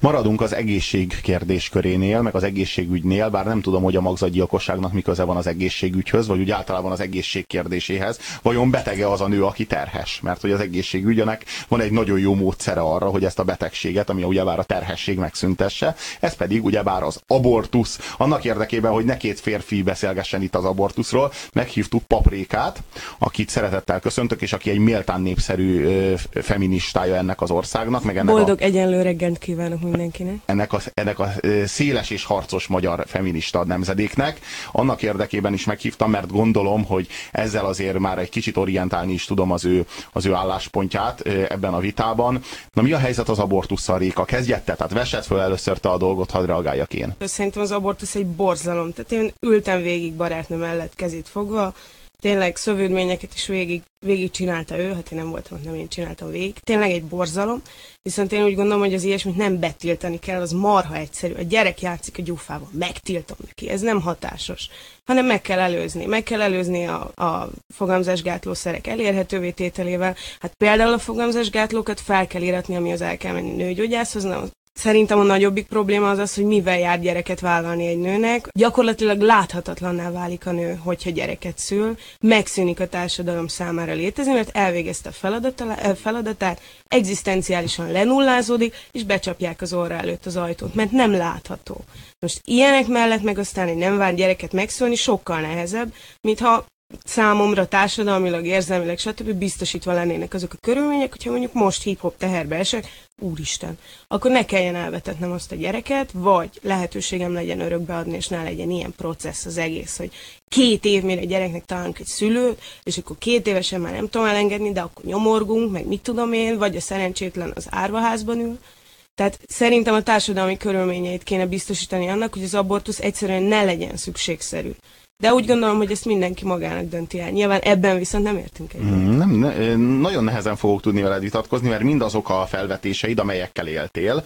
Maradunk az egészség kérdéskörénél, meg az egészségügynél, bár nem tudom, hogy a magzatgyilkosságnak mi köze van az egészségügyhöz, vagy úgy általában az egészség kérdéséhez. Vajon betege az a nő, aki terhes? Mert hogy az egészségügynek van egy nagyon jó módszere arra, hogy ezt a betegséget, ami ugyebár a terhesség megszüntesse, ez pedig ugyebár az abortusz. Annak érdekében, hogy ne két férfi beszélgessen itt az abortuszról, meghívtuk Paprikát, akit szeretettel köszöntök, és aki egy méltán népszerű feministája ennek az országnak, meg ennek boldog egyenlő reggelt kívánok mindenkinek. Ennek a széles és harcos magyar feminista nemzedéknek. Annak érdekében is meghívtam, mert gondolom, hogy ezzel azért már egy kicsit orientálni is tudom az ő álláspontját ebben a vitában. Na, mi a helyzet az abortusszal, Réka? Kezdjed te, tehát vessed föl először te a dolgot, hadd reagáljak én. Szerintem az abortusz egy borzalom. Tehát én ültem végig barátnő mellett kezét fogva, tényleg szövődményeket is végig csinálta ő, hát én nem voltam, nem én csináltam végig. Tényleg egy borzalom, viszont én úgy gondolom, hogy az ilyesmit nem betiltani kell, az marha egyszerű. A gyerek játszik a gyufával, megtiltom neki, ez nem hatásos, hanem meg kell előzni. Meg kell előzni a fogamzásgátlószerek elérhetővé tételével. Hát például a fogamzásgátlókat fel kell íratni, ami az el kell menni nőgyógyászhoz. Szerintem a nagyobbik probléma az, hogy mivel jár gyereket vállalni egy nőnek. Gyakorlatilag láthatatlanná válik a nő, hogyha gyereket szül, megszűnik a társadalom számára létezni, mert elvégezte a feladatát, egzisztenciálisan lenullázódik, és becsapják az orra előtt az ajtót, mert nem látható. Most ilyenek mellett meg aztán egy nem várt gyereket megszülni sokkal nehezebb, mintha számomra társadalmilag, érzelmileg, stb. Biztosítva lennének azok a körülmények, hogyha mondjuk most hip-hop teherbe esek, úristen, akkor ne kelljen elvetetnem azt a gyereket, vagy lehetőségem legyen örökbeadni, és ne legyen ilyen processz az egész, hogy 2 év mire gyereknek találunk egy szülőt, és akkor 2 évesen már nem tudom elengedni, de akkor nyomorgunk, meg mit tudom én, vagy a szerencsétlen az árvaházban ül. Tehát szerintem a társadalmi körülményeit kéne biztosítani annak, hogy az abortusz egyszerűen ne legyen szükségszerű. De úgy gondolom, hogy ezt mindenki magának dönti el. Nyilván ebben viszont nem értünk egyet. Nagyon nehezen fogok tudni veled vitatkozni, mert mindazok a felvetéseid, amelyekkel éltél,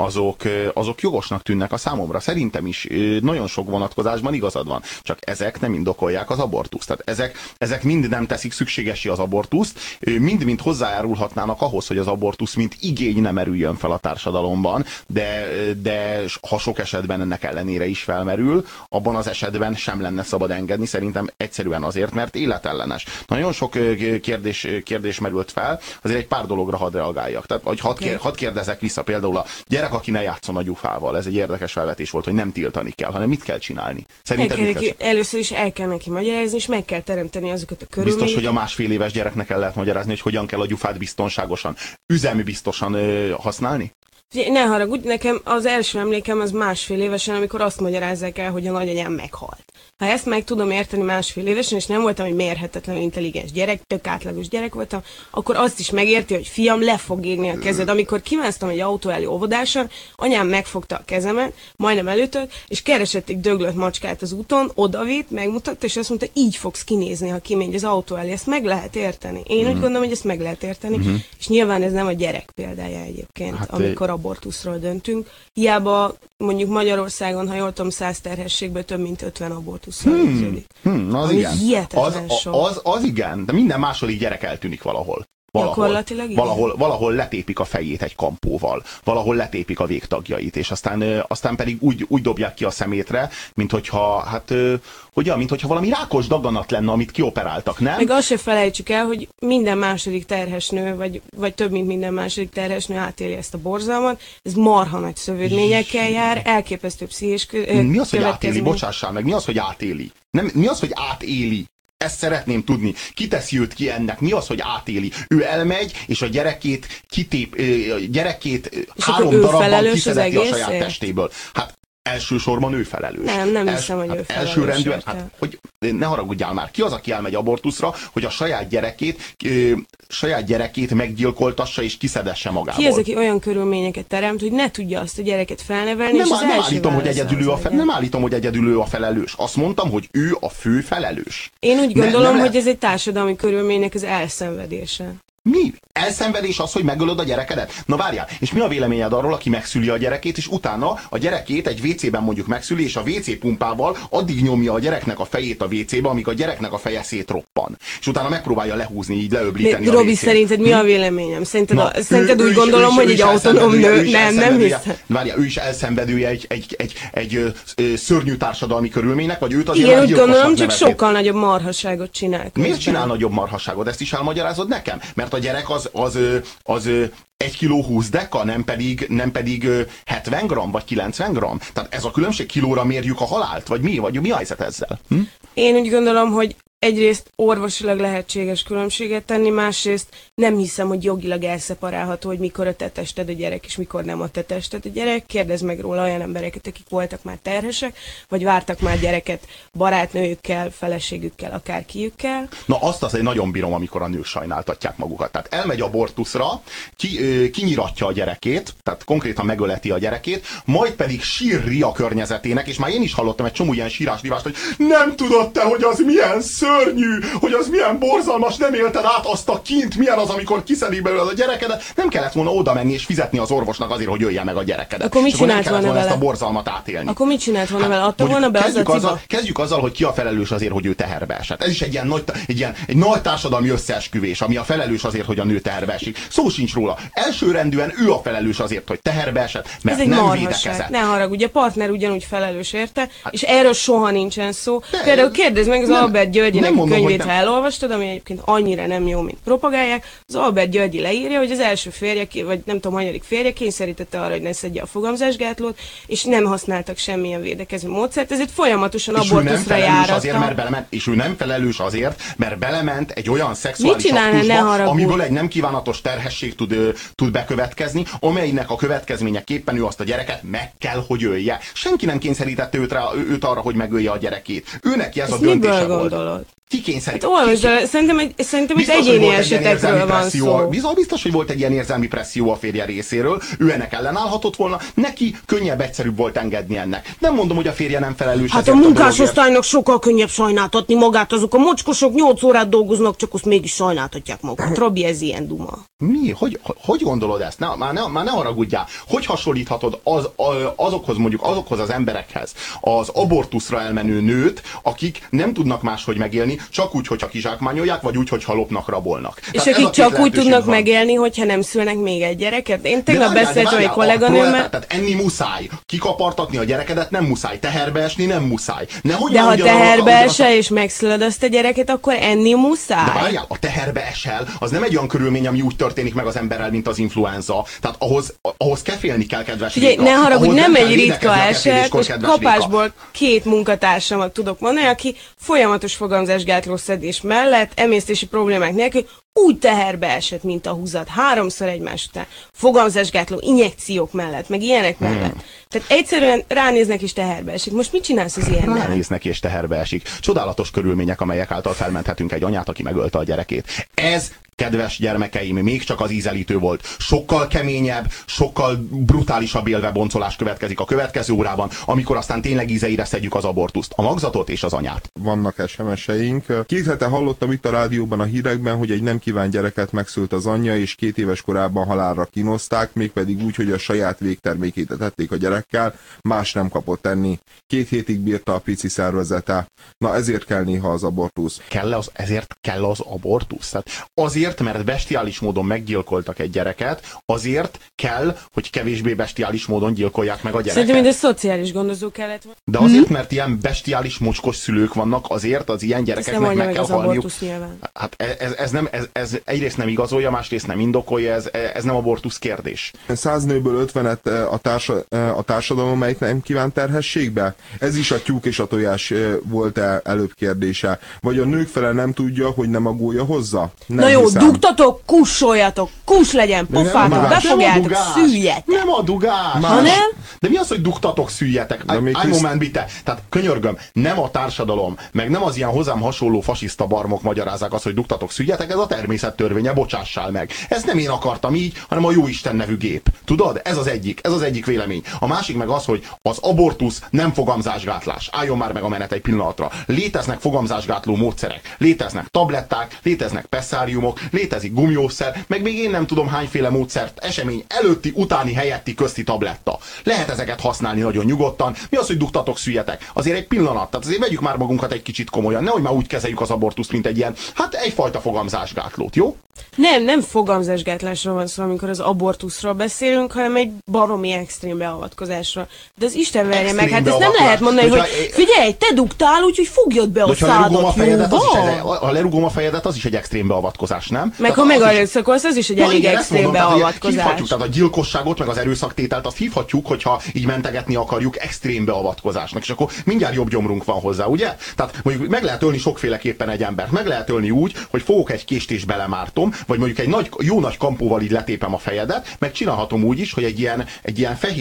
azok jogosnak tűnnek a számomra. Szerintem is nagyon sok vonatkozásban igazad van. Csak ezek nem indokolják az abortuszt. Tehát ezek mind nem teszik szükségessé az abortuszt, mind hozzájárulhatnának ahhoz, hogy az abortusz mint igény nem erüljön fel a társadalomban, de ha sok esetben ennek ellenére is felmerül, abban az esetben sem lenne szabad engedni, szerintem egyszerűen azért, mert életellenes. Nagyon sok kérdés merült fel, azért egy pár dologra hadd reagáljak. Tehát, hogy hadd kérdezek vissza, például a gyerek, aki ne játszon a gyufával. Ez egy érdekes felvetés volt, hogy nem tiltani kell, hanem mit kell csinálni. Szerintem először is el kell neki magyarázni, és meg kell teremteni azokat a körülményeket. Biztos, hogy a másfél éves gyereknek el lehet magyarázni, hogy hogyan kell a gyufát biztonságosan, üzembiztosan használni? Ne haragudj, nekem az első emlékem az másfél évesen, amikor azt magyarázzák el, hogy a nagyanyám meghalt. Ha ezt meg tudom érteni másfél évesen, és nem voltam egy mérhetetlenül intelligens gyerek, tök átlagos gyerek voltam, akkor azt is megérti, hogy fiam, le fog égni a kezed. Amikor kimásztam egy autó elé óvodáson, anyám megfogta a kezemet, majdnem elütött, és keresett egy döglött macskát az úton, odavitt, megmutatta, és azt mondta, így fogsz kinézni, ha kimegy az autó elé. Ezt meg lehet érteni. Én úgy gondolom, hogy ezt meg lehet érteni, és nyilván ez nem a gyerek példája egyébként, hát, amikor abortuszról döntünk. Hiába mondjuk Magyarországon, ha jól tudom, 100 terhességből több mint 50 abortuszról végződik. Az igen. Hihetetlen sok. Az igen, de minden második gyerek eltűnik valahol. Valahol letépik a fejét egy kampóval, valahol letépik a végtagjait, és aztán pedig úgy dobják ki a szemétre, mint hogyha valami rákos daganat lenne, amit kioperáltak, nem? Meg azt se felejtsük el, hogy minden második terhesnő, vagy több mint minden második terhesnő átéli ezt a borzalmat, ez marha nagy szövődményekkel jár, elképesztő pszichés Mi az, hogy átéli? Bocsássál meg, mi az, hogy átéli? Mi az, hogy átéli? Ezt szeretném tudni. Ki teszi őt ki ennek? Mi az, hogy átéli? Ő elmegy, és a gyerekét gyerekét 3 darabban kiszedeti a saját testéből. Hát elsősorban ő felelős. Nem hiszem, hogy ő felelős. Elsőrendűen, hogy ne haragudjál már, ki az, aki elmegy abortuszra, hogy a saját gyerekét meggyilkoltassa és kiszedesse magából? Ki az, aki olyan körülményeket teremt, hogy ne tudja azt a gyereket felnevelni, nem állítom, hogy egyedül ő a felelős. Azt mondtam, hogy ő a fő felelős. Én úgy gondolom, hogy ez egy társadalmi körülménynek az elszenvedése. Mi? Elszenvedés az, hogy megölöd a gyerekedet? Na várjál, és mi a véleményed arról, aki megszüli a gyerekét, és utána a gyerekét egy WC-ben mondjuk megszüli, és a WC pumpával addig nyomja a gyereknek a fejét a WC-be, amíg a gyereknek a feje szétroppan. És utána megpróbálja lehúzni, így leöblíteni a Robi, WC-t. szerinted mi a véleményem? Szerinted úgy gondolom, hogy egy autonóm nő? Nem hiszem. Várjál, ő is elszenvedője egy szörnyű társadalmi körülménynek, vagy őt azért igen, úgy gondolom, csak sokkal nagyobb marhaságot csinál. Miért csinál nagyobb marhasságot? Ezt is elmagyarázod nekem? Mert a gyerek az 1 kiló 20 deka, nem pedig 70 gram, vagy 90 gram? Tehát ez a különbség, kilóra mérjük a halált? Vagy mi a helyzet ezzel? Én úgy gondolom, hogy egyrészt orvosilag lehetséges különbséget tenni, másrészt nem hiszem, hogy jogilag elszeparálható, hogy mikor a te tested a gyerek, és mikor nem a te tested a gyerek. Kérdezz meg róla olyan embereket, akik voltak már terhesek, vagy vártak már gyereket barátnőjükkel, feleségükkel, akárkiükkel. Na azt azért nagyon bírom, amikor a nők sajnáltatják magukat. Tehát elmegy abortuszra, kinyiratja a gyerekét, tehát konkrétan megöleti a gyerekét, majd pedig sírri a környezetének, és már én is hallottam egy csomó ilyen sírás-rivást, hogy nem tudod te, hogy az milyen szörnyű, hogy az milyen borzalmas, nem élted át azt a kint, milyen az, amikor kiszedik belőle a gyerekedet, nem kellett volna oda menni és fizetni az orvosnak azért, hogy ölje meg a gyerekedet. Akkor mit csinált volna vele? Ezt a borzalmat átélni. Akkor mit csinált volna vele? Adta volna be az a ciba? Kezdjük azzal, hogy ki a felelős azért, hogy ő teherbe esett. Ez is egy nagy társadalmi összeesküvés, ami a felelős azért, hogy a nő teherbe esik. Szó sincs róla. Elsőrendűen ő a felelős azért, hogy teherbe esett, mert ez nem védekezett. Ne haragudj, a partner ugyanúgy felelős érte, és erről soha nincsen szó. Például kérdezd meg az Albert Györgyinek a könyvét, ha elolvastad, ami egyébként annyira nem jó, mint propagálják. Az Albert Györgyi leírja, hogy az első férje, vagy nem tudom, hanyadik férje kényszerítette arra, hogy ne szedje a fogamzásgátlót, és nem használtak semmilyen védekező módszert, ezért folyamatosan abortuszra járatta. És ő nem felelős azért, mert belement egy olyan szexuális aktusba, amiből egy nem kívánatos terhesség tud bekövetkezni, amelynek a következményeképpen ő azt a gyereket meg kell, hogy ölje. Senki nem kényszerítette őt arra, hogy megölje a gyerekét. Őneki ez a döntése volt. Szerintem itt egyéni esetekről van szó. Biztos, hogy volt egy ilyen érzelmi presszió a férje részéről, ő ennek ellenállhatott volna, neki könnyebb, egyszerűbb volt engedni ennek. Nem mondom, hogy a férje nem felelős. Hát a munkásosztálynak sokkal könnyebb sajnáltatni magát, azok a mocskosok 8 órát dolgoznak, csak azt mégis sajnáltatják magukat. Robi, ez ilyen duma. Mi? Hogy gondolod ezt? Már ne haragudjál. Hogy hasonlíthatod azokhoz az emberekhez, az abortuszra elmenő nőt, akik nem tudnak máshogy megélni, csak úgy, hogyha kizsákmányolják, vagy úgy, hogyha lopnak, rabolnak. És tehát akik csak úgy tudnak megélni, hogyha nem szülnek még egy gyereket? Én tegnap beszéltem egy kolléganőmmel. Tehát enni muszáj. Kikapartatni a gyerekedet nem muszáj. Teherbe esni nem muszáj. De ha teherbe esel és megszülöd azt a gyereket, akkor enni muszáj. De várjál, a teherbe esel, az nem egy olyan körülmény, ami úgy történik meg az emberrel, mint az influenza. Tehát ahhoz kefélni kell, kedves Réka. Ne haragudj, nem egy ritka eset, és kapásból 2 munkatársamat tudok mondani, aki folyamatos fogamzásgátló szedés mellett, emésztési problémák nélkül úgy teherbe esett, mint a húzat, 3-szor egymás után. Fogamzásgátló injekciók mellett, meg ilyenek mellett. Tehát egyszerűen ránéznek és teherbe esik. Most mit csinálsz az ilyennel? Ránéznek és teherbe esik. Csodálatos körülmények, amelyek által felmenthetünk egy anyát, aki megölte a gyerekét. Ez, kedves gyermekeim, még csak az ízelítő volt. Sokkal keményebb, sokkal brutálisabb élveboncolás következik a következő órában, amikor aztán tényleg ízeire szedjük az abortuszt, a magzatot és az anyát. Vannak SMS-eink. 2 hete hallottam itt a rádióban a hírekben, hogy egy nem kívánt gyereket megszült az anyja, és 2 éves korában halálra kínozták, mégpedig úgy, hogy a saját végtermékét etették a gyerekkel, más nem kapott enni. 2 hétig bírta a pici szervezete. Na ezért kell néha az abortusz. Ezért kell az abortusz? Tehát azért, mert bestiális módon meggyilkoltak egy gyereket, azért kell, hogy kevésbé bestiális módon gyilkolják meg a gyereket. Szerintem mind a szociális gondozó kellett volna. De azért, mert ilyen bestiális mocskos szülők vannak, azért az ilyen gyerekeknek meg kell halniuk. Hát ez egyrészt nem igazolja, másrészt nem indokolja, ez nem abortusz kérdés. 100 nőből 50-et a társadalom, amelyik nem kívánt terhességbe? Ez is a tyúk és a tojás volt előbb kérdése. Vagy a nők fele nem tudja, hogy nem a gólya hozza? Nem. Na jó, dugtatok, kussoljatok, kus legyen, pofátok, befogjátok, szüljetek. Nem a dugás. Ha nem? De mi az, hogy dugtatok, szüljetek? Moment, bitte. Tehát könyörgöm, nem a társadalom, meg nem az ilyen hozzám hasonló fasiszta barmok magyarázzák azt, hogy dugtatok, szüljetek, ez a természet törvénye, bocsássál meg. Ezt nem én akartam így, hanem a Jóisten nevű gép. Tudod? Ez az egyik vélemény. A másik meg az, hogy az abortusz nem fogamzásgátlás. Álljon már meg a menet egy pillanatra. Léteznek fogamzásgátló módszerek. Léteznek tabletták, léteznek pesszáriumok, létezik gumiószer, meg még én nem tudom hányféle módszert, esemény előtti, utáni, helyetti, közti tabletta. Lehet ezeket használni nagyon nyugodtan. Mi az, hogy dugtatok, szüljetek? Azért egy pillanat, tehát azért vegyük már magunkat egy kicsit komolyan. Nehogy már úgy kezeljük az abortuszt, mint egy ilyen, hát egyfajta fogamzásgátlót, jó? Nem fogamzásgátlásról van szó, amikor az abortuszról beszélünk, hanem egy baromi extrém beavatkozásról. De az Isten verje meg, hát ezt nem lehet mondani, hogy figyelj, te dugtál, úgyhogy fogjad be a szádat, ha lerugom a fejedet, az is egy extrém beavatkozás, nem? Meg ha megerőszakolsz, az is egy elég extrém beavatkozás. Tehát a gyilkosságot, meg az erőszaktételt azt hívhatjuk, hogyha így mentegetni akarjuk extrém beavatkozásnak, és akkor mindjárt jobb gyomrunk van hozzá, ugye? Tehát mondjuk meg lehet ölni sokféleképpen egy embert. Meg lehet ölni úgy, hogy fogok egy kést és belemártom, vagy mondjuk egy jó nagy kampóval így letépem a fejedet, meg csinálhatom úgy is, hogy egy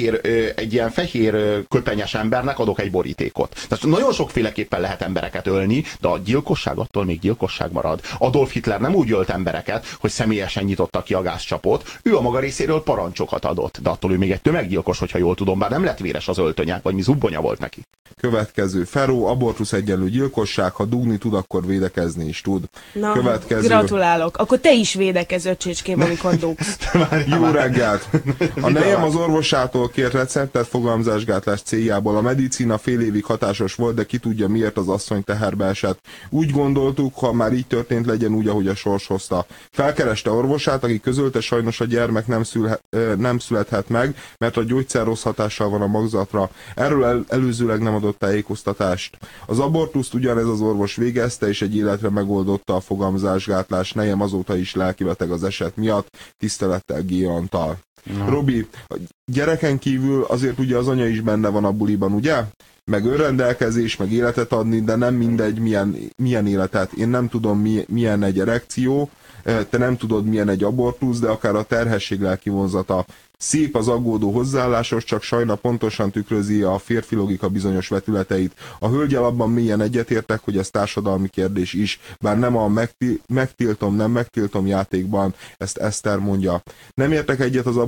ilyen fehér köpenyes embernek adok egy borítékot. Tehát nagyon sokféleképpen lehet embereket ölni, de a gyilkosság attól még gyilkosság marad. Adolf Hitler nem úgy ölt embereket, hogy személyesen nyitotta ki a gázcsapot, ő a maga részéről parancsokat adott, de attól ő még egy tömeggyilkos, hogyha jól tudom, bár nem lett véres az öltönye, vagy mi zubbonya volt neki. Következő. Feró, abortusz egyenlő gyilkosság, ha dugni tud, akkor védekezni is tud. Na, következő. Gratulálok. Akkor te is védekezz, öcsécském, amikor dugsz. Jó reggelt! A nejem az orvosától kért receptet fogamzásgátlás céljából. A medicína fél évig hatásos volt, de ki tudja miért az asszony teherbe esett. Úgy gondoltuk, ha már így történt, legyen úgy, ahogy a sors hozta. Felkereste orvosát, aki közölte, sajnos a gyermek nem születhet meg, mert a gyógyszer rossz hatással van a magzatra. Erről előzőleg nem adott tájékoztatást. Az abortuszt ugyanez az orvos végezte, és egy életre megoldotta a fogamzásgátlás. Nejem azóta is lelkibeteg az eset miatt. Tisztelettel G. Antal. Robi, a gyereken kívül azért ugye az anya is benne van a buliban, ugye? Meg önrendelkezés, meg életet adni, de nem mindegy milyen életet. Én nem tudom milyen egy erekció, te nem tudod milyen egy abortusz, de akár a terhesség lelki vonzata. Szép az aggódó hozzáállásos, csak sajna pontosan tükrözi a férfi logika bizonyos vetületeit. A hölgyel abban mélyen egyetértek, hogy ez társadalmi kérdés is, bár nem a nem megtiltom játékban, ezt Eszter mondja. Nem értek egyet az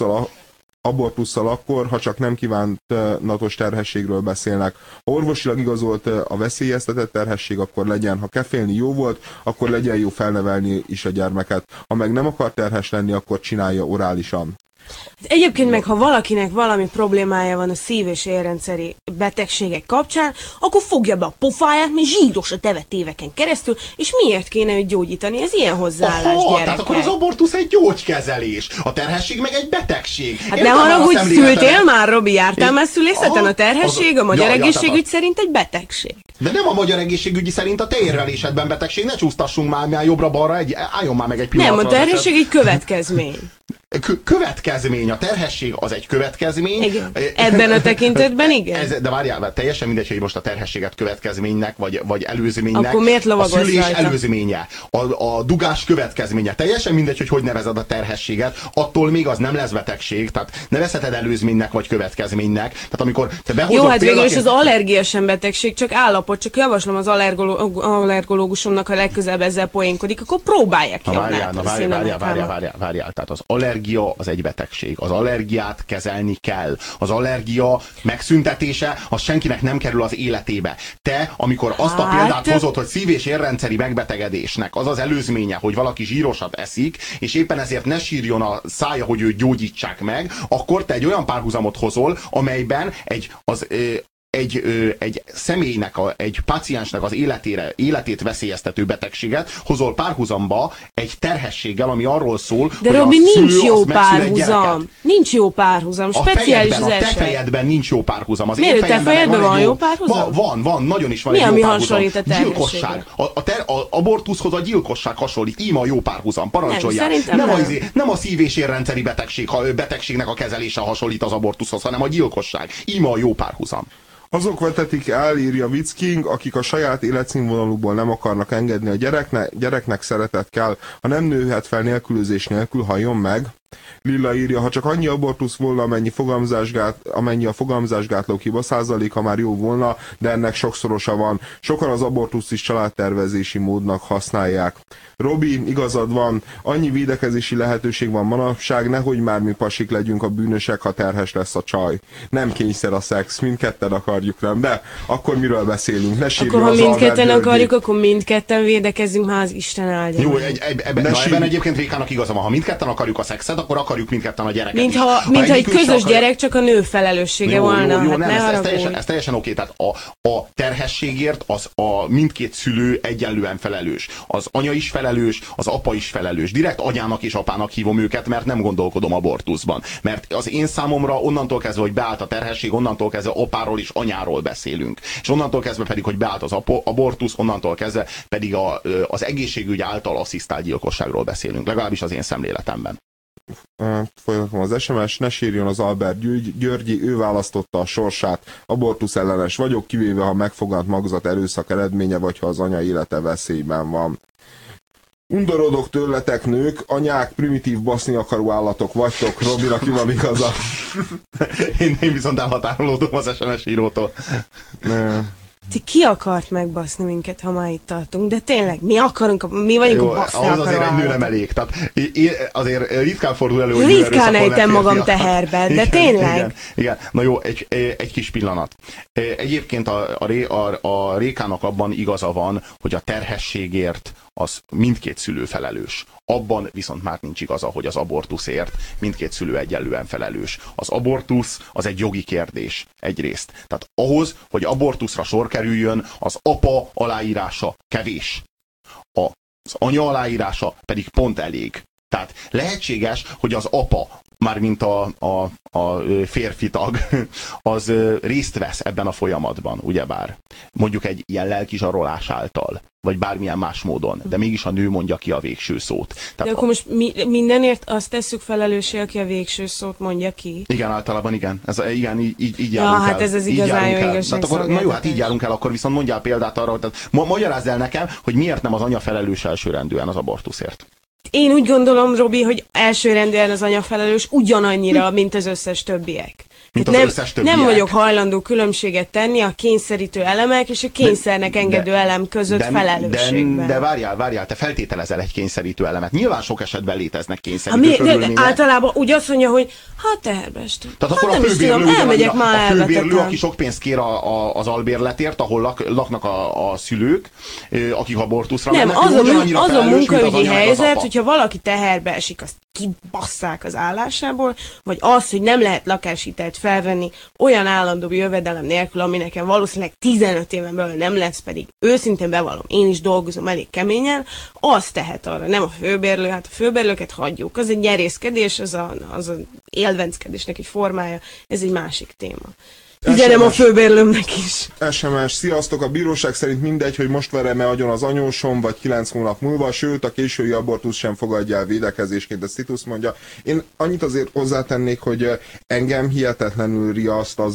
abortusszal akkor, ha csak nem kívánatos terhességről beszélnek. Ha orvosilag igazolt a veszélyeztetett terhesség, akkor legyen. Ha kefélni jó volt, akkor legyen jó felnevelni is a gyermeket. Ha meg nem akar terhes lenni, akkor csinálja orálisan. Egyébként meg, ha valakinek valami problémája van a szív- és érrendszeri betegségek kapcsán, akkor fogja be a pofáját, mert zsíros a tevet éveken keresztül, és miért kéne őt gyógyítani? Ez ilyen hozzáállás, gyerekek. Tehát akkor az abortusz egy gyógykezelés, a terhesség meg egy betegség. Hát ne haragudj, szültél már, Robi, jártál már szülészeten? A terhesség a magyar egészségügy szerint egy betegség. De nem a magyar egészségügyi szerint a te érvelésedben betegség, ne csúsztassunk már jobbra-balra, álljon már meg egy pillanatra. Nem, a terhesség egy következmény. Következmény, a terhesség az egy következmény. Igen. Ebben a tekintetben igen. De várjál, teljesen mindegy, hogy most a terhességet következménynek, vagy előzménynek. Akkor miért lovagolsz a szülés rajta? Előzménye, a dugás következménye. Teljesen mindegy, hogy nevezed a terhességet, attól még az nem lesz betegség, tehát nevezheted előzménynek vagy következménynek. Tehát amikor te behozod. Jó, hát végül is az allergia sem betegség, csak állapot, csak javaslom az allergológusomnak, ha legközelebb ezzel poénkodik, akkor próbálják ki. Várjál. Tehát az allergia az egy betegség. Az allergiát kezelni kell. Az allergia megszüntetése, az senkinek nem kerül az életébe. Te, amikor azt a példát hozod, hogy szív- és érrendszeri megbetegedésnek az az előzménye, hogy valaki zsírosat eszik, és éppen ezért ne sírjon a szája, hogy őt gyógyítsák meg, akkor te egy olyan párhuzamot hozol, amelyben egy személynek, egy páciensnek az életét veszélyeztető betegséget hozol párhuzamba egy terhességgel, ami arról szól, de hogy Robi, a szülő nincs jó az párhuzam. Nincs jó párhuzam. Speciális az eset. A te fejedben nincs jó párhuzam. Az miért te fejedben van jó párhuzam? Van, nagyon is van mi egy jó párhuzam. hasonlít a gyilkosság. Az abortuszhoz a gyilkosság hasonlít. Íme a jó párhuzam. Parancsolják. Nem a szív- és érrendszeri betegségnek a kezelése hasonlít az abortuszhoz, hanem a gyilkosság. Íme a jó párhuzam. Azok vetetik el, írja Witzking, akik a saját életszínvonalukból nem akarnak engedni a gyereknek szeretet kell, ha nem nőhet fel nélkülözés nélkül, halljon meg. Lilla írja, ha csak annyi abortusz volna, amennyi a fogamzásgátlók hiba százaléka, már jó volna, de ennek sokszorosa van. Sokan az abortuszt is családtervezési módnak használják. Robi, igazad van, annyi védekezési lehetőség van manapság, nehogy már mi pasik legyünk a bűnösek, ha terhes lesz a csaj. Nem kényszer a szex, mindketten akarjuk, nem? De akkor miről beszélünk? Ne sírja akkor ha mindketten Györgyi. akarjuk, akkor mindketten védekezzünk, ha az Isten áldja. Jó, ebben egyébként Rékának igaza van. Ha mindketten akarjuk a szexet, akkor akarjuk mindketten a gyereket Mintha egy közös gyerek csak a nő felelőssége volna. Jó, nem, ez teljesen oké. Tehát a terhességért a mindkét szülő egyenlően felelős. Az anya is felelős, az apa is felelős. Direkt anyának és apának hívom őket, mert nem gondolkodom abortuszban. Mert az én számomra onnantól kezdve, hogy beállt a terhesség, onnantól kezdve apáról és anyáról beszélünk. És onnantól kezdve pedig, hogy beállt az abortusz, onnantól kezdve pedig az egészségügy által asszisztált gyilkosságról beszélünk. Legalábbis az én szemléletemben. Folytatom az SMS, ne sírjon az Albert Györgyi, ő választotta a sorsát, abortusz ellenes vagyok, kivéve ha megfogant magzat erőszak eredménye, vagy ha az anya élete veszélyben van. Undorodok tőletek, nők, anyák, primitív baszni akaró állatok vagytok, Robin, aki van igaza. Én viszont elhatárolódom az SMS írótól. Ki akart megbaszni minket, ha már itt tartunk? De tényleg, mi vagyunk a baszni ahhoz azért egy nő nem elég. Tehát azért ritkán fordul elő, hogy ritkán ejtem magam teherbe, de tényleg. Igen. Na jó, egy kis pillanat. Egyébként a Rékának abban igaza van, hogy a terhességért az mindkét szülő felelős. Abban viszont már nincs igaza, hogy az abortuszért mindkét szülő egyenlően felelős. Az abortusz az egy jogi kérdés egyrészt. Tehát ahhoz, hogy abortuszra sor kerüljön, az apa aláírása kevés. Az anya aláírása pedig pont elég. Tehát lehetséges, hogy az apa, mármint a férfi tag, az részt vesz ebben a folyamatban, ugyebár. Mondjuk egy ilyen lelkizsarolás által, vagy bármilyen más módon, de mégis a nő mondja ki a végső szót. Tehát de akkor most mindenért azt tesszük felelőssé, aki a végső szót mondja ki? Igen, általában igen. Igen, így járunk el. Hát ez az igazán jó igazságszolgáltatás. Na jó, hát így járunk el, akkor viszont mondjál példát arra, hogy magyarázd el nekem, hogy miért nem az anya felelős elsőrendűen az abortuszért. Én úgy Robi, hogy elsőrendűen az anya felelős ugyanannyira, mint az összes többiek. Nem vagyok hajlandó különbséget tenni a kényszerítő elemek és a kényszernek engedő elem között felelősségben. De várjál, te feltételezel egy kényszerítő elemet. Nyilván sok esetben léteznek kényszerítő körülmények. Általában úgy azt mondja, hogy teherbe estem. Tehát akkor nem is tudom, elmegyek már a főbérlő, aki sok pénzt kér az albérletért, ahol laknak a szülők, akik abortuszra mennek. Az a munkaügyi helyzet, hogyha valaki teherbe esik, azt kibasszák az állásából, vagy az, hogy nem lehet lakáshitelt felvenni olyan állandó jövedelem nélkül, ami nekem valószínűleg 15 éven belül nem lesz, pedig őszintén bevallom, én is dolgozom elég keményen, az tehet arra, nem a főbérlő, hát a főbérlőket hagyjuk. Az egy nyerészkedés, az a élvenckedésnek egy formája, ez egy másik téma. Üzenem a főbérlőmnek is. SMS, sziasztok, a bíróság szerint mindegy, hogy most verem-e agyon az anyósom, vagy 9 hónap múlva, sőt, a késői abortusz sem fogadja el védekezésként, ezt Titus mondja. Én annyit azért hozzátennék, hogy engem hihetetlenül riaszt az,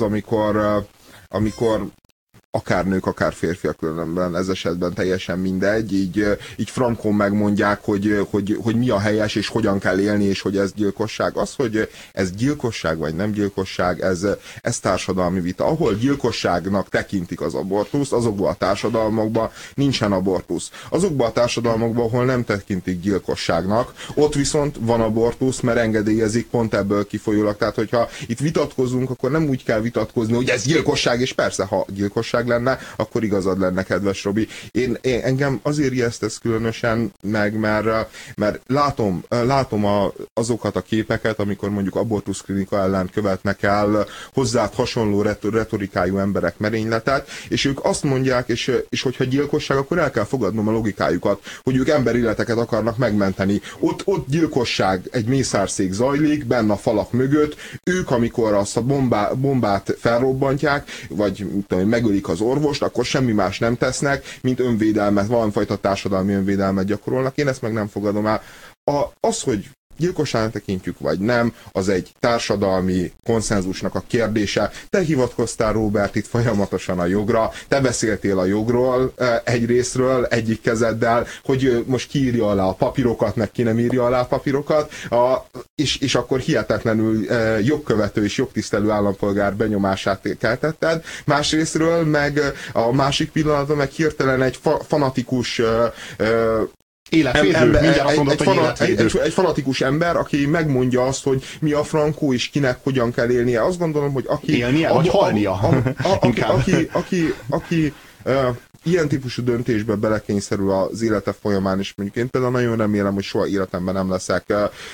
amikor akár nők, akár férfiak, különben ez esetben teljesen mindegy, így frankon megmondják, hogy mi a helyes, és hogyan kell élni, és hogy ez gyilkosság. Az, hogy ez gyilkosság, vagy nem gyilkosság, ez társadalmi vita. Ahol gyilkosságnak tekintik az abortuszt, azokban a társadalmakban nincsen abortusz. Azokban a társadalmakban, ahol nem tekintik gyilkosságnak, ott viszont van abortusz, mert engedélyezik pont ebből kifolyólag. Tehát, hogyha itt vitatkozunk, akkor nem úgy kell vitatkozni, hogy ez gyilkosság, és persze, ha gyilkosság lenne, akkor igazad lenne, kedves Robi. Engem azért ijeszt ez különösen meg, mert látom azokat a képeket, amikor mondjuk abortuszklinika ellen követnek el hozzád hasonló retorikájú emberek merényletet, és ők azt mondják, és hogyha gyilkosság, akkor el kell fogadnom a logikájukat, hogy ők emberéleteket akarnak megmenteni. Ott gyilkosság, egy mészárszék zajlik, benne a falak mögött, ők, amikor azt a bombát felrobbantják, vagy megölik az orvost, akkor semmi más nem tesznek, mint önvédelmet, valamifajta társadalmi önvédelmet gyakorolnak. Én ezt meg nem fogadom el. Az, hogy gyilkosságnak tekintjük, vagy nem, az egy társadalmi konszenzusnak a kérdése. Te hivatkoztál, Róbert, itt folyamatosan a jogra, te beszéltél a jogról egyrészről, egyik kezeddel, hogy most ki írja alá a papírokat, meg ki nem írja alá a papírokat, és akkor hihetetlenül jogkövető és jogtisztelő állampolgár benyomását keltetted. Másrésztről meg a másik pillanatban meg hirtelen egy fanatikus egy fanatikus ember, aki megmondja azt, hogy mi a frankó, és kinek hogyan kell élnie. Azt gondolom, hogy aki... Élnie, vagy halnia. Aki ilyen típusú döntésbe belekényszerül az élete folyamán, és mondjuk én például nagyon remélem, hogy soha életemben nem leszek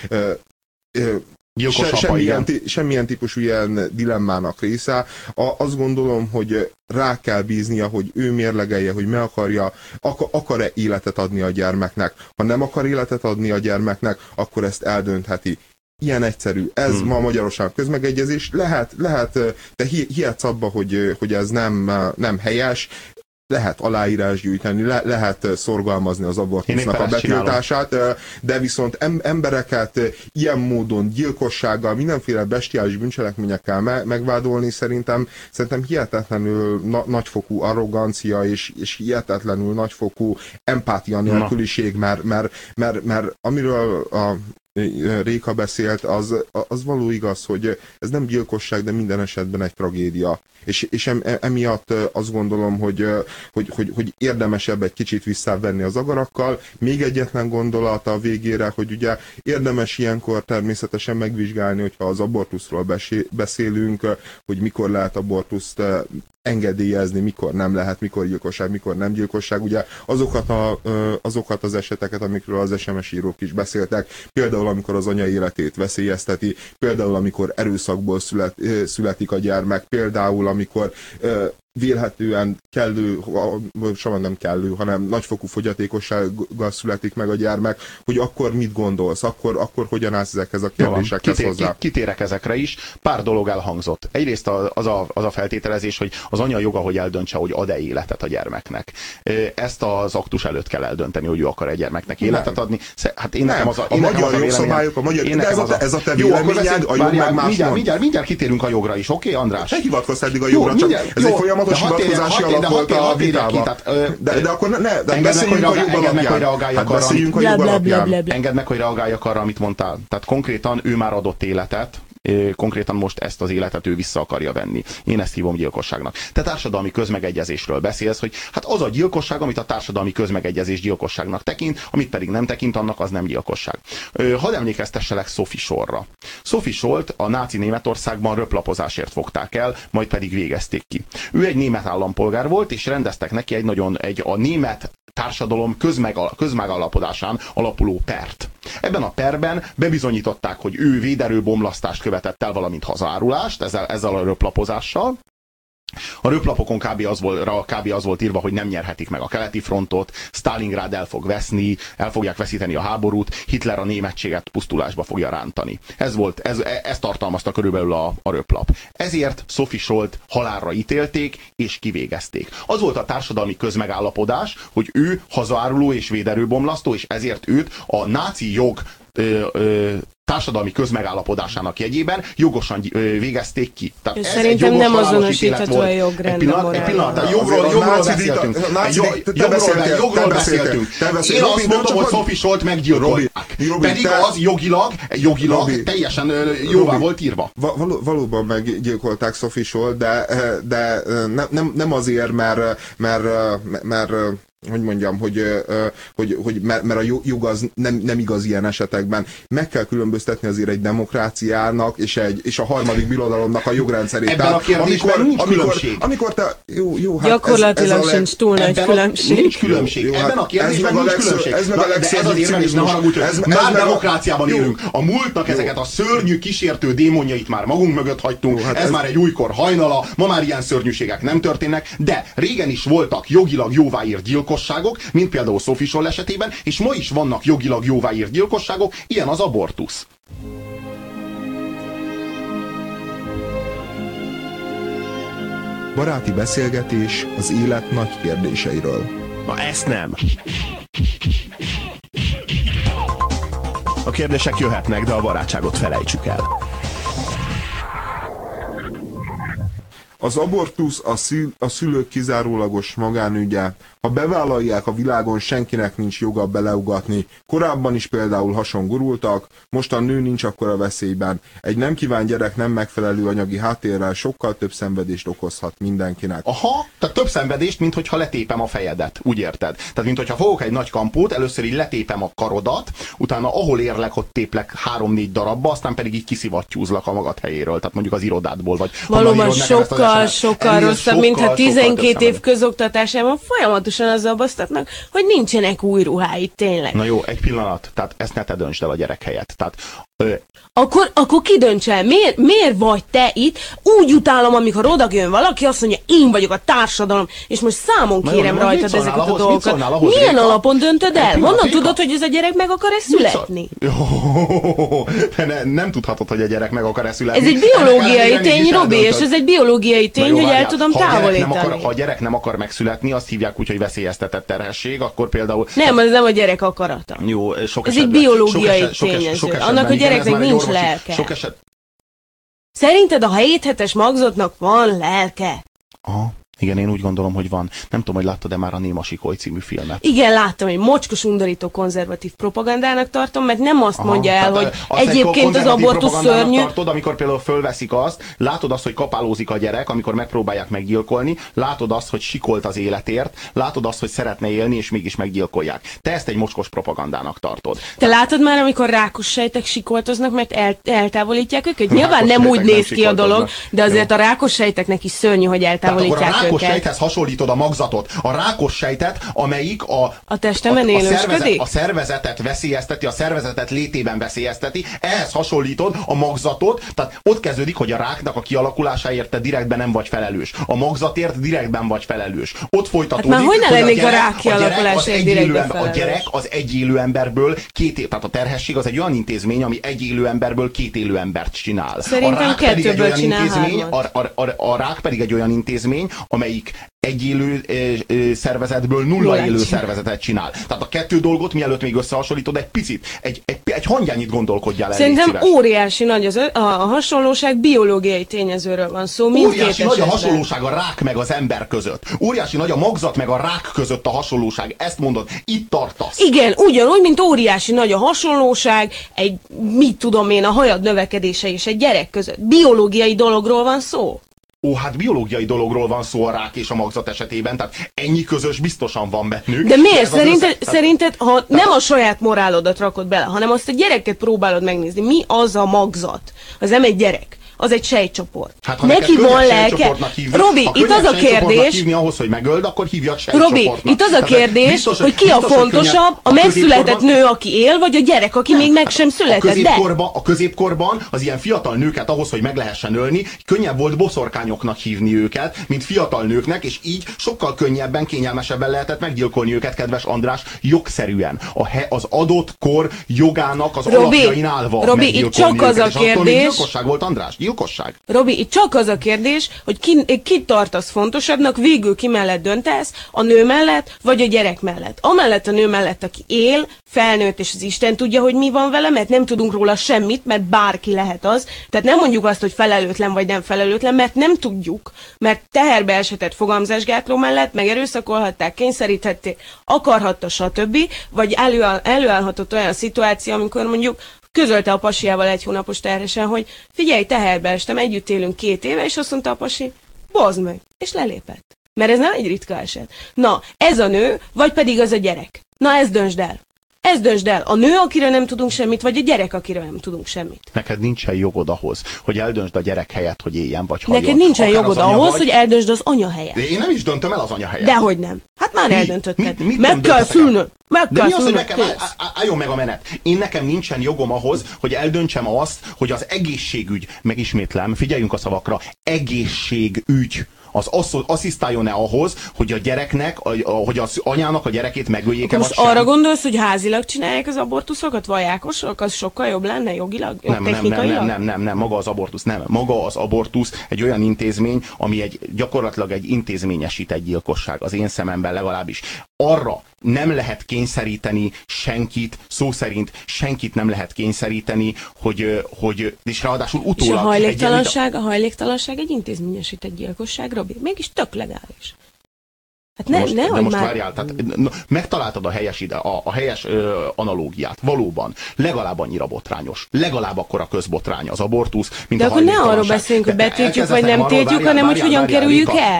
semmilyen típusú ilyen dilemmának része. Azt gondolom, hogy rá kell bíznia, hogy ő mérlegelje, hogy akar-e életet adni a gyermeknek. Ha nem akar életet adni a gyermeknek, akkor ezt eldöntheti. Ilyen egyszerű. Ez ma Magyarországon közmegegyezés. Lehet, te hihetsz abba, hogy ez nem helyes, lehet aláírás gyűjteni, lehet szorgalmazni az abortusznak a betiltását, de viszont embereket ilyen módon gyilkossággal, mindenféle bestiális bűncselekményekkel megvádolni szerintem hihetetlenül nagyfokú arrogancia és hihetetlenül nagyfokú empátia nélküliség, mert amiről a Réka beszélt, az való igaz, hogy ez nem gyilkosság, de minden esetben egy tragédia. És emiatt azt gondolom, hogy érdemesebb egy kicsit visszavenni az agarakkal. Még egyetlen gondolat a végére, hogy ugye érdemes ilyenkor természetesen megvizsgálni, hogyha az abortuszról beszélünk, hogy mikor lehet abortuszt engedélyezni, mikor nem lehet, mikor gyilkosság, mikor nem gyilkosság. Ugye azokat az eseteket, amikről az SMS írók is beszéltek, például amikor az anya életét veszélyezteti, például amikor erőszakból születik a gyermek, például amikor vélhetően nem kellő, hanem nagyfokú fogyatékossággal születik meg a gyermek, hogy akkor mit gondolsz, akkor hogyan állsz ezekhez a kérdésekhez hozzá? Kitérek ezekre is. Pár dolog elhangzott. Egyrészt az a feltételezés, hogy az anya joga, hogy eldöntse, hogy ad-e életet a gyermeknek. Ezt az aktus előtt kell eldönteni, hogy ő akar egy gyermeknek életet adni. Hát én nekem a magyar jogszabályok, ez a te véleményed, a jog meg másnak. Mindjárt kitérünk a jogra is, oké, András? Te hivatkozz eddig a jogra, csak ez egy folyamatos hivatkozási alap volt a vitában. De akkor beszéljünk a jog alapján. Engedd meg, hogy reagáljak arra, amit mondtál. Tehát konkrétan ő már adott életet, konkrétan most ezt az életet ő vissza akarja venni. Én ezt hívom gyilkosságnak. Te társadalmi közmegegyezésről beszélsz, hogy hát az a gyilkosság, amit a társadalmi közmegegyezés gyilkosságnak tekint, amit pedig nem tekint, annak az nem gyilkosság. Hadd emlékeztesselek Sophie Schollra. Sophie Schollt a náci Németországban röplapozásért fogták el, majd pedig végezték ki. Ő egy német állampolgár volt, és rendeztek neki a német társadalom közmegállapodásán alapuló pert. Ebben a perben bebizonyították, hogy ő véderőbomlasztást követett el, valamint hazaárulást ezzel a röplapozással. A röplapokon kb. Az volt írva, hogy nem nyerhetik meg a keleti frontot, Sztálingrád el fogják veszíteni a háborút, Hitler a németséget pusztulásba fogja rántani. Ez tartalmazta körülbelül a röplap. Ezért Sophie Schollt halálra ítélték és kivégezték. Az volt a társadalmi közmegállapodás, hogy ő hazaáruló és véderőbomlasztó, és ezért őt a náci jog társadalmi közmegállapodásának jegyében jogosan végezték ki. És szerintem nem azonosítható a jogrend. Egy pillanat, jogról beszéltünk. Jogról beszéltünk. Én azt mondom, hogy Sophie Schollt meggyilkolták. Pedig az jogilag teljesen jóvá volt írva. Valóban meggyilkolták Sophie Schollt, de nem azért, mert hogy mondjam, mert a jog az nem igaz ilyen esetekben. Meg kell különböztetni azért egy demokráciának és a harmadik birodalomnak a jogrendszerét. Ebben a kérdésben nincs különbség. Amikor te... Hát gyakorlatilag sincs túl nagy különbség. Nincs különbség. Ebben a kérdésben nincs különbség. De ez az érvelés, ne haragudj, már demokráciában élünk. A múltnak ezeket a szörnyű kísértő démonjait már magunk mögött hagytunk. Ez már egy újkor hajnala, ma már ilyen szörnyűségek nem történnek, de régen is voltak jogilag jóváírt gyilkosságok, mint például Sophie Scholl esetében, és ma is vannak jogilag jóváírt gyilkosságok, ilyen az abortusz. Baráti beszélgetés az élet nagy kérdéseiről. Na ezt nem! A kérdések jöhetnek, de a barátságot felejtsük el. Az abortusz a szülők kizárólagos magánügye. Ha bevállalják, a világon senkinek nincs joga beleugatni. Korábban is például hason gurultak, most a nő nincs akkora veszélyben. Egy nem kívánt gyerek nem megfelelő anyagi háttérrel sokkal több szenvedést okozhat mindenkinek. Aha, tehát több szenvedést, mint hogyha letépem a fejedet, úgy érted? Tehát, mint hogyha fogok egy nagy kampót, először így letépem a karodat, utána ahol érlek, ott téplek 3-4 darabba, aztán pedig így kiszivattyúzlak a magad helyéről, tehát mondjuk az irodádból, vagy... Valóban sokkal rosszabb, mint ha 12 év közoktatásában folyamatosan azzal basztatnak, hogy nincsenek új ruháid, tényleg. Na jó, egy pillanat, tehát ezt ne te döntsd el a gyerek helyett. Tehát, Akkor ki dönts el? Miért vagy te itt? Úgy utálom, amikor odajön valaki, azt mondja, én vagyok a társadalom, és most számon kérem rajtad ezeket a dolgokat. Milyen alapon döntöd el? Honnan tudod, hogy ez a gyerek meg akar-e születni? Nem tudhatod, hogy a gyerek meg akar-e születni. Ez egy biológiai tény, Robi, és ez egy biológiai tény, hogy el tudom távolítani. Ha a gyerek nem akar megszületni, azt hívják úgy, hogy veszélyeztetett terhesség, akkor például... Nem, az nem a gyerek akarata. Jó, ez egy biológiai tényező. Annak a gyereknek nincs lelke. Szerinted a 7 hetes magzatnak van lelke? Aha. Igen, én úgy gondolom, hogy van. Nem tudom, hogy láttad-e már a Néma Sikoly című filmet. Igen, láttam, egy mocskos, undorító konzervatív propagandának tartom, mert nem azt mondja el, hogy egyébként az abortusz szörnyű. Tartod, amikor például fölveszik azt, látod azt, hogy kapálózik a gyerek, amikor megpróbálják meggyilkolni, látod azt, hogy sikolt az életért, látod azt, hogy szeretne élni, és mégis meggyilkolják. Te ezt egy mocskos propagandának tartod. Te látod már, amikor rákos sejtek sikoltoznak, mert eltávolítják őket? Nyilván nem úgy néz ki a dolog, de azért a rákos sejteknek is szörnyű, hogy eltávolítják őket. A rákos sejthez hasonlítod a magzatot. A rákos sejtet, amelyik a testemen élősködik? A szervezetet veszélyezteti, a szervezetet létében veszélyezteti. Ehhez hasonlítod a magzatot. Tehát ott kezdődik, hogy a ráknak a kialakulásáért te direktben nem vagy felelős. A magzatért direktben vagy felelős. Ott folytatódik, hát már hogy ne lennék a rák kialakulásáért direktben felelős? A gyerek az egy élő emberből tehát a terhesség az egy olyan intézmény, ami egy élő emberből 2 élő embert csinál. Szerintem 2-ből csinál 3-at. A rák pedig egy olyan intézmény, amelyik egy élő szervezetből 0 élő szervezetet csinál. Tehát a 2 dolgot, mielőtt még összehasonlítod, egy picit, egy hangyányit gondolkodjál el. Szerintem óriási nagy a hasonlóság, biológiai tényezőről van szó. Óriási nagy a hasonlóság a rák meg az ember között. Óriási nagy a magzat meg a rák között a hasonlóság. Ezt mondod, itt tartasz. Igen, ugyanúgy, mint óriási nagy a hasonlóság, egy, mit tudom én, a hajad növekedése és egy gyerek között. Biológiai dologról van szó. Hát biológiai dologról van szó a rák és a magzat esetében, tehát ennyi közös biztosan van bennük. De miért? Szerinted, ha nem a saját morálodat rakod bele, hanem azt a gyereket próbálod megnézni, mi az a magzat? Az nem egy gyerek. Az egy sejtcsoport. Hát, ha neki van lelke. Robi, itt az a kérdés, hívni ahhoz, hogy megöld, akkor hívja a sejtcsoportnak. Robi, itt az a kérdés, hogy ki a fontosabb, a megszületett nő, aki él, vagy a gyerek, aki még meg sem született. A középkorban az ilyen fiatal nőket ahhoz, hogy meg lehessen ölni, könnyebb volt boszorkányoknak hívni őket, mint fiatal nőknek, és így sokkal könnyebben, kényelmesebben lehetett meggyilkolni őket, kedves András, jogszerűen. Az adott kor jogának az alapjain állva. Robi, itt csak az a kérdés. Gyilkosság volt, András? Gyilkosság? Robi, itt csak az a kérdés, hogy ki tartasz fontosabbnak, végül ki mellett döntesz, a nő mellett, vagy a gyerek mellett. Amellett a nő mellett, aki él, felnőtt, és az Isten tudja, hogy mi van vele, mert nem tudunk róla semmit, mert bárki lehet az. Tehát nem mondjuk azt, hogy felelőtlen vagy nem felelőtlen, mert nem tudjuk. Mert teherbe esetett fogamzásgátló mellett megerőszakolhatták, kényszeríthették, akarhatta, stb. Vagy előállhatott olyan szituáció, amikor mondjuk közölte a pasiával 1 hónapos terhesen, hogy figyelj, teherbe estem, együtt élünk 2 éve, és azt mondta a pasi, bozd meg, és lelépett. Mert ez nem egy ritka eset. Na, ez a nő, vagy pedig az a gyerek. Na, ezt döntsd el. Ezt döntsd el. A nő, akire nem tudunk semmit, vagy a gyerek, akire nem tudunk semmit. Neked nincsen jogod ahhoz, hogy eldöntsd a gyerek helyett, hogy éljen, vagy halljon. Neked nincsen jogod ahhoz, hogy eldöntsd az anya helyett. De én nem is döntöm el az anya helyett. Dehogy nem. Hát már eldöntötted. Meg kell szülnöd. De mi az, hogy nekem álljon meg a menet? Én nekem nincsen jogom ahhoz, hogy eldöntsem azt, hogy az egészségügy, megismétlem, figyeljünk a szavakra, egészségügy, az asszisztáljon-e ahhoz, hogy a gyereknek, hogy az anyának a gyerekét megöljék-e, most arra gondolsz, hogy házilag csinálják az abortuszokat, vajákosok? Az sokkal jobb lenne jogilag, technikailag? Nem, maga az abortusz nem. Maga az abortusz egy olyan intézmény, ami gyakorlatilag egy intézményesített gyilkosság, az én szememben legalábbis. arra nem lehet kényszeríteni senkit, szó szerint senkit nem lehet kényszeríteni, hogy és ráadásul utólag... És a hajléktalanság egy intézményesített gyilkosság, Robi. Mégis tök legális. Hát de most várjál, tehát megtaláltad a helyes analógiát. Valóban legalább annyira botrányos. Legalább akkora közbotrány az abortusz, mint de a hajléktalanság. De akkor ne arról beszélünk, hogy betiltjuk, vagy nem tiltjuk, hanem hogy hogyan kerüljük el.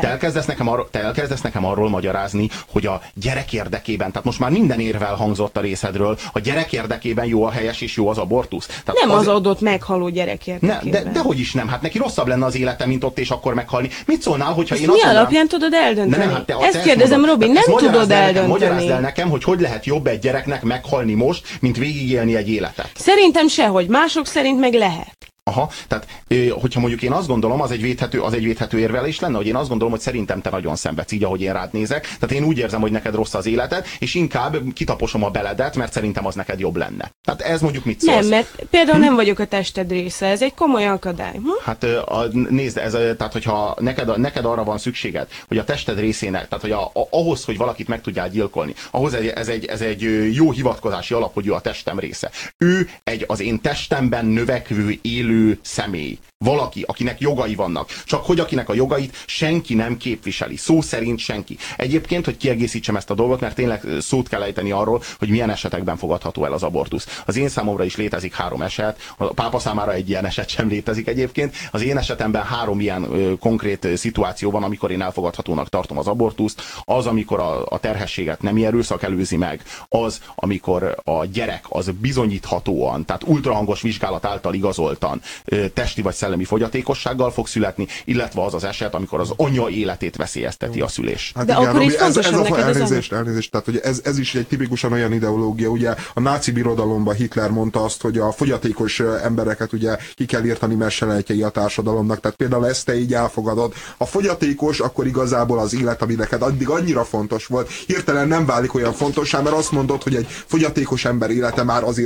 Te elkezdesz nekem arról magyarázni, hogy a gyerek érdekében, tehát most már minden érvel hangzott a részedről, a gyerek érdekében jó a helyes és jó az abortusz. Tehát nem az adott meghaló gyerek érdekében. De hogy is nem? Hát neki rosszabb lenne az élete, mint ott és akkor meghalni. Mit szólnál, hogyha én mi alapján tudod eldönteni? Kérdezem, Robi, nem tudod eldönteni. Magyarázd el nekem, hogy lehet jobb egy gyereknek meghalni most, mint végigélni egy életet. Szerintem sehogy, mások szerint meg lehet. Aha, tehát hogyha mondjuk én azt gondolom, az egy védhető érvelés lenne, hogy én azt gondolom, hogy szerintem te nagyon szenvedsz, így ahogy én rád nézek. Tehát én úgy érzem, hogy neked rossz az életed, és inkább kitaposom a beledet, mert szerintem az neked jobb lenne. Tehát ez mondjuk mit szólsz? Nem, mert például nem vagyok a tested része, ez egy komoly akadály. Hát nézd, tehát hogyha neked arra van szükséged, hogy a tested részének, tehát hogy ahhoz, hogy valakit meg tudjál gyilkolni, ahhoz ez egy jó hivatkozási alap, hogy ő a testem része. Ő az én testemben növekvő, élő személy. Valaki, akinek jogai vannak. Csak hogy akinek a jogait senki nem képviseli. Szó szerint senki. Egyébként, hogy kiegészítsem ezt a dolgot, mert tényleg szót kell ejteni arról, hogy milyen esetekben fogadható el az abortusz. Az én számomra is létezik 3 eset, a pápa számára egy ilyen eset sem létezik egyébként. Az én esetemben 3 ilyen konkrét szituáció van, amikor én elfogadhatónak tartom az abortuszt. Az, amikor a terhességet nemi erőszak előzi meg. Az, amikor a gyerek az bizonyíthatóan, tehát ultrahangos vizsgálat által igazoltan testi vagy szellemi fogyatékossággal fog születni, illetve az az eset, amikor az anya életét veszélyezteti a szülés. Hát de igen, akkor Robi, elnézést, tehát hogy ez is egy tipikusan olyan ideológia, ugye a náci birodalomban Hitler mondta azt, hogy a fogyatékos embereket ugye ki kell írtani, mert selejtjei a társadalomnak, tehát például ezt te így elfogadod. A fogyatékos akkor igazából az élet, ami neked addig annyira fontos volt, hirtelen nem válik olyan fontossá, mert azt mondod, hogy egy fogyatékos ember élete már azért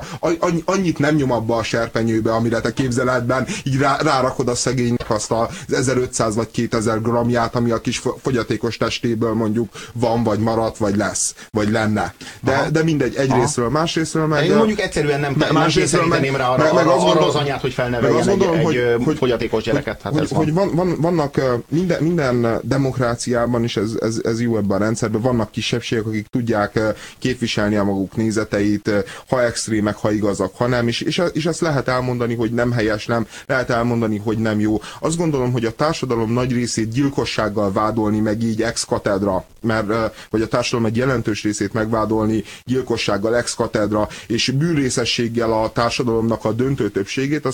annyit nem nyom abba a serpenyőbe, amire te képzeletben így rárakod a szegénynek azt az 1500 vagy 2000 grammját, ami a kis fogyatékos testéből mondjuk van, vagy maradt, vagy lesz, vagy lenne. De mindegy, egyrészről, másrészről meg... Én mondjuk egyszerűen nem kényszeríteném rá arra az anyát, hogy felneveljen egy fogyatékos gyereket. Hogy vannak minden demokráciában is, ez jó ebben a rendszerben, vannak kisebbségek, akik tudják képviselni a maguk nézeteit, ha extrémek, ha igazak, ha nem, és ezt lehet elmondani, hogy nem helyes, nem, lehet elmondani, hogy nem jó. Azt gondolom, hogy a társadalom nagy részét gyilkossággal vádolni, meg így ex cathedra, vagy a társadalom egy jelentős részét megvádolni gyilkossággal ex cathedra, és bűnrészességgel a társadalomnak a döntő többségét,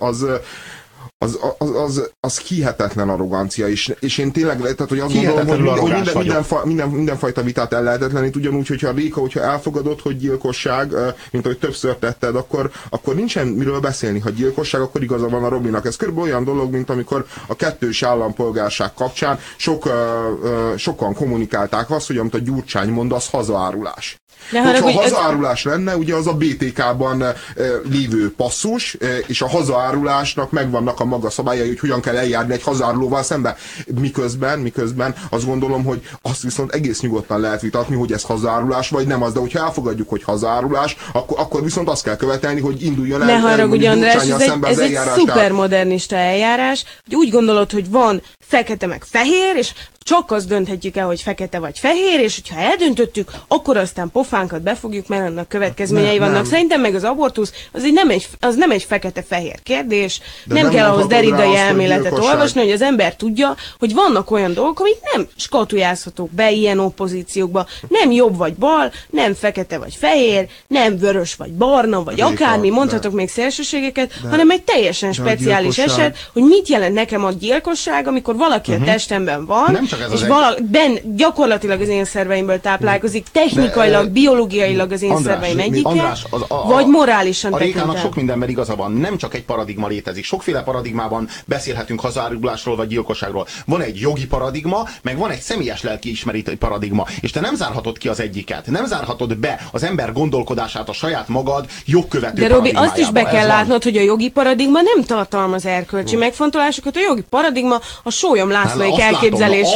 az hihetetlen arrogancia, és én tényleg, tehát hogy azt gondolom, hogy mindenfajta vitát el lehetetlenít, ugyanúgy, hogyha Réka, hogyha elfogadod, hogy gyilkosság, mint ahogy többször tetted, akkor nincsen miről beszélni, ha gyilkosság, akkor igaza van a Robinak. Ez körülbelül olyan dolog, mint amikor a kettős állampolgárság kapcsán sokan kommunikálták azt, hogy amit a Gyurcsány mond, az hazaárulás. Ha hazaárulás lenne, ugye az a BTK-ban lévő passzus, és a hazaárulásnak megvannak a maga szabályai, hogy hogyan kell eljárni egy hazaárulóval szemben. Miközben azt gondolom, hogy azt viszont egész nyugodtan lehet vitatni, hogy ez hazaárulás, vagy nem az, de hogyha elfogadjuk, hogy hazaárulás, akkor viszont azt kell követelni, hogy induljon el. Ne haragudj, András, ez egy szupermodernista eljárás, hogy úgy gondolod, hogy van fekete meg fehér, és csak azt dönthetjük el, hogy fekete vagy fehér, és hogyha eldöntöttük, akkor aztán pofánkat befogjuk, mert annak következményei vannak. Szerintem meg az abortusz az nem egy fekete-fehér kérdés, nem kell ahhoz derridai elméletet olvasni, hogy az ember tudja, hogy vannak olyan dolgok, amik nem skatujázhatók be ilyen oppozíciókba, nem jobb vagy bal, nem fekete vagy fehér, nem vörös vagy barna, vagy akármi, mondhatok még szélsőségeket, hanem egy teljesen speciális eset, hogy mit jelent nekem a gyilkosság, amikor valaki a testemben van, és gyakorlatilag az én szerveimből táplálkozik, technikailag, biológiailag az én szerveim egyike, vagy morálisan a Rékának sok mindenben igaza van, nem csak egy paradigma létezik. Sokféle paradigmában beszélhetünk hazaárulásról vagy gyilkosságról. Van egy jogi paradigma, meg van egy személyes lelkiismereti paradigma, és te nem zárhatod ki az egyiket. Nem zárhatod be az ember gondolkodását a saját magad jogkövető paradigmájába. De Robi, azt is be kell látnod, hogy a jogi paradigma nem tartalmaz erkölcsi megfontolásokat. A jogi paradigma a Sólyom Lászlóék elképzelései.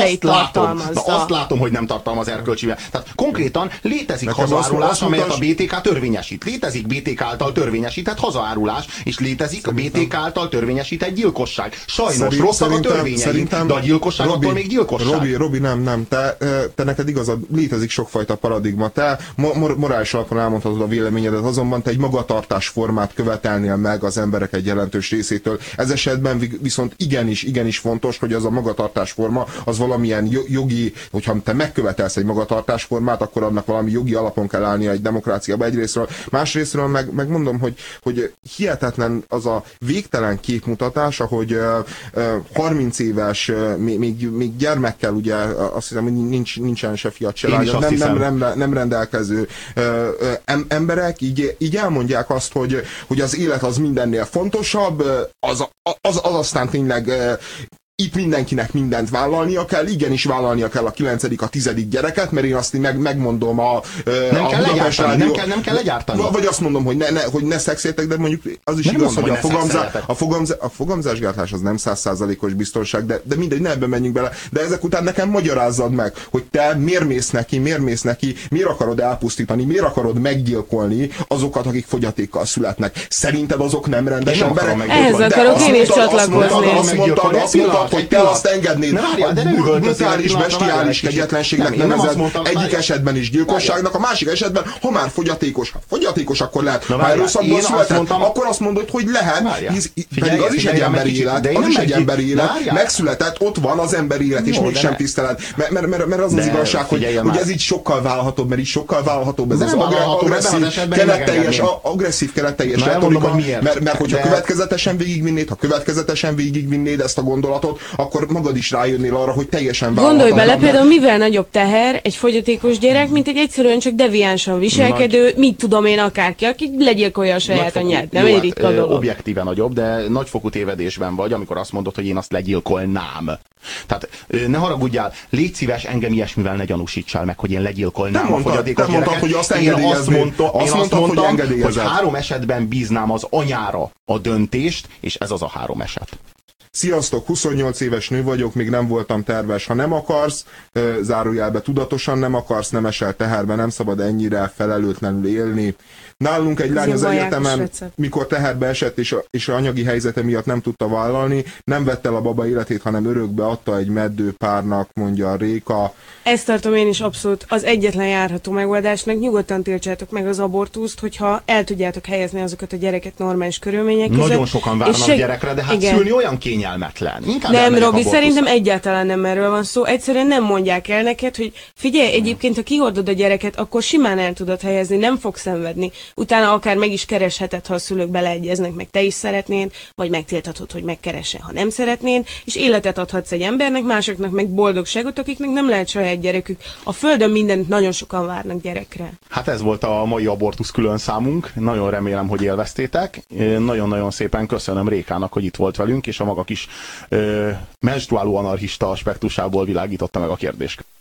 eleit tartalmazza. Azt látom, hogy nem tartalmaz erkölcsi. Tehát konkrétan létezik hazaárulás, amelyet a BTK törvényesít. Létezik BTK által törvényesített hazaárulás, és létezik a BTK által törvényesített gyilkosság. Sajnos rosszak a törvényeink, de a gyilkosság attól még gyilkosság. Robi, nem. Te neked igazad, létezik sokfajta paradigma. Te morális alapon elmondhatod a véleményedet, azonban te egy magatartásformát követelnél meg az emberek egy jelentős részétől. Ez esetben viszont igenis fontos, hogy az a magatartásforma az valamilyen jogi, hogyha te megkövetelsz egy magatartásformát, akkor annak valami jogi alapon kell állnia egy demokráciába egyrésztről. Másrésztről meg mondom, hogy hihetetlen az a végtelen képmutatás, ahogy 30 éves, még gyermekkel, ugye azt hiszem, hogy nincsen se fiat, se lánya, nem rendelkező emberek így elmondják azt, hogy az élet az mindennél fontosabb, az aztán tényleg itt mindenkinek mindent vállalnia kell, igenis vállalnia kell a 9., a 10. gyereket, mert én azt megmondom nem kell legyártani. Vagy azt mondom, hogy ne szexéltek, de mondjuk az is nem igaz, hogy a fogamzásgátlás az nem 100%-os biztonság, de mindegy, ne ebben menjünk bele. De ezek után nekem magyarázzad meg, hogy te miért mész neki, miért akarod elpusztítani, miért akarod meggyilkolni azokat, akik fogyatékkal születnek. Szerinted azok nem rendes emberek? Ehhez akarok én is csatlakozni. Azt mondtad, hogy te azt engednéd, brutális, bestiális kegyetlenségnek nevezed, egyik esetben is gyilkosságnak, a másik esetben, ha már fogyatékos, akkor lehet. Ha erőszakból született, akkor azt mondod, hogy lehet, pedig az is egy emberi élet, megszületett, ott van az emberi élet, és mégsem tiszteled. Mert az az igazság, hogy ez így sokkal válhatóbb, mert így sokkal válhatóbb ez az agresszív, keretteljes retorika, mert hogyha következetesen végigvinnéd ezt a gondolatot, akkor magad is rájönnél arra, hogy teljesen Gondolj bele, például mivel nagyobb teher egy fogyatékos gyerek, mint egy egyszerűen csak deviánsan viselkedő, mit tudom én akárki, aki legyilkolja a saját anyját. Nem egy ritka dolog. Objektíven nagyobb, de nagyfokú tévedésben vagy, amikor azt mondod, hogy én azt legyilkolnám. Tehát ne haragudjál, légy szíves, engem ilyesmivel ne gyanúsítsál meg, hogy én legyilkolnám a fogyatékos gyereket. Hogy azt engedélyeznéd. Én azt mondtam, hogy 3 esetben bíznám az anyára a döntést, és ez az a 3 eset. Sziasztok, 28 éves nő vagyok, még nem voltam terves. Ha nem akarsz, zárójelbe tudatosan nem akarsz, nem esel teherbe, nem szabad ennyire felelőtlenül élni. Nálunk egy lány az egyetemen, mikor teherbe esett és a anyagi helyzete miatt nem tudta vállalni, nem vette el a baba életét, hanem örökbe adta egy meddő párnak, mondja a Réka. Ezt tartom én is abszolút az egyetlen járható megoldásnak. Nyugodtan tiltsátok meg az abortuszt, hogyha el tudjátok helyezni azokat a gyereket normális körülmények között. Nagyon sokan várnak gyerekre, de hát igen. Szülni olyan kényelmetlen. Nem, Robi, szerintem egyáltalán nem erről van szó. Egyszerűen nem mondják el neked, hogy figyelj, egyébként, ha kihordod a gyereket, akkor simán el tudod helyezni, nem fog szenvedni. Utána akár meg is keresheted, ha a szülők beleegyeznek, meg te is szeretnéd, vagy megtilthatod, hogy megkeresse, ha nem szeretnéd, és életet adhatsz egy embernek, másoknak meg boldogságot, akiknek nem lehet saját gyerekük. A Földön mindent nagyon sokan várnak gyerekre. Hát ez volt a mai abortusz külön számunk. Nagyon remélem, hogy élveztétek. Nagyon-nagyon szépen köszönöm Rékának, hogy itt volt velünk, és a maga kis menstruáló anarchista aspektusából világította meg a kérdést.